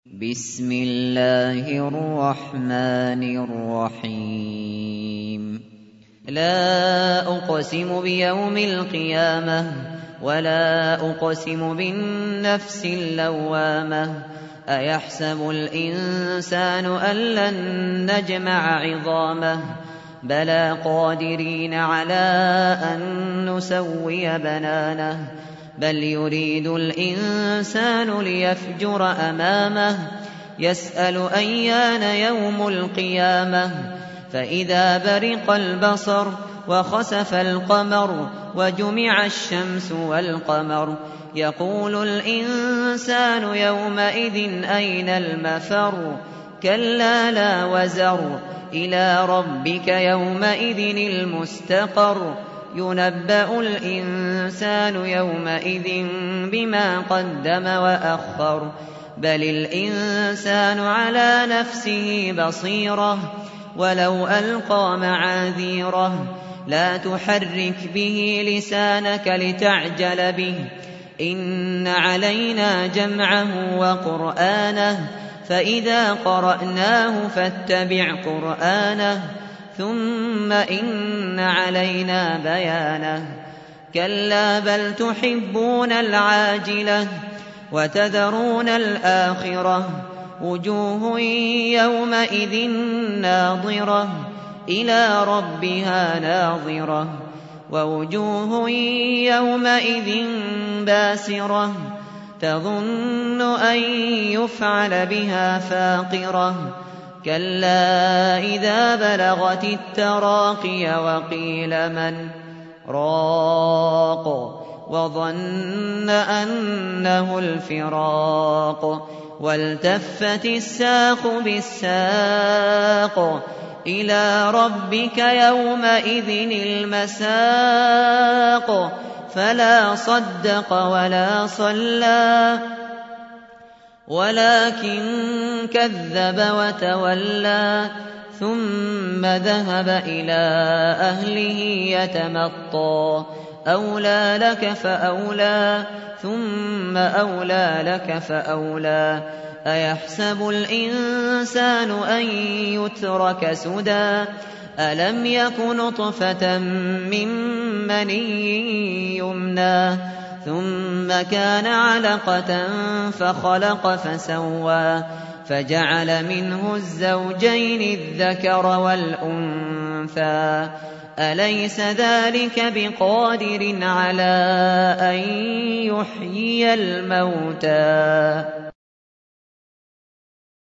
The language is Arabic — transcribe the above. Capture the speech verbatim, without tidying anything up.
بسم الله الرحمن الرحيم لا أقسم بيوم القيامة ولا أقسم بالنفس اللوامة أيحسب الإنسان أن لن نجمع عظامه بلى قادرين على أن نسوي بنانه بل يريد الإنسان ليفجر أمامه يسأل أيان يوم القيامة فإذا برق البصر وخسف القمر وجمع الشمس والقمر يقول الإنسان يومئذ أين المفر كلا لا وزر إلى ربك يومئذ المستقر ينبأ الإنسان يومئذ بما قدم وأخر بل الإنسان على نفسه بصيرة ولو ألقى معاذيره لا تحرك به لسانك لتعجل به إن علينا جمعه وقرآنه فإذا قرأناه فاتبع قرآنه ثم إن علينا بيانه كلا بل تحبون العاجلة وتذرون الآخرة وجوه يومئذ ناظرة إلى ربها ناظرة ووجوه يومئذ باسرة تظن أن يفعل بها فاقرة كلا إذا بلغت التراقي وقيل من راق وظن أنه الفراق والتفت الساق بالساق إلى ربك يومئذ المساق فلا صدق ولا صلى ولكن كذب وتولى ثم ذهب إلى أهله يتمطى أولى لك فأولى ثم أولى لك فأولى أيحسب الإنسان أن يترك سدى ألم يك نطفة من مني يمنى ثم كان علقة فخلق فسوى فجعل منه الزوجين الذكر والأنثى أليس ذلك بقادر على أن يحيي الموتى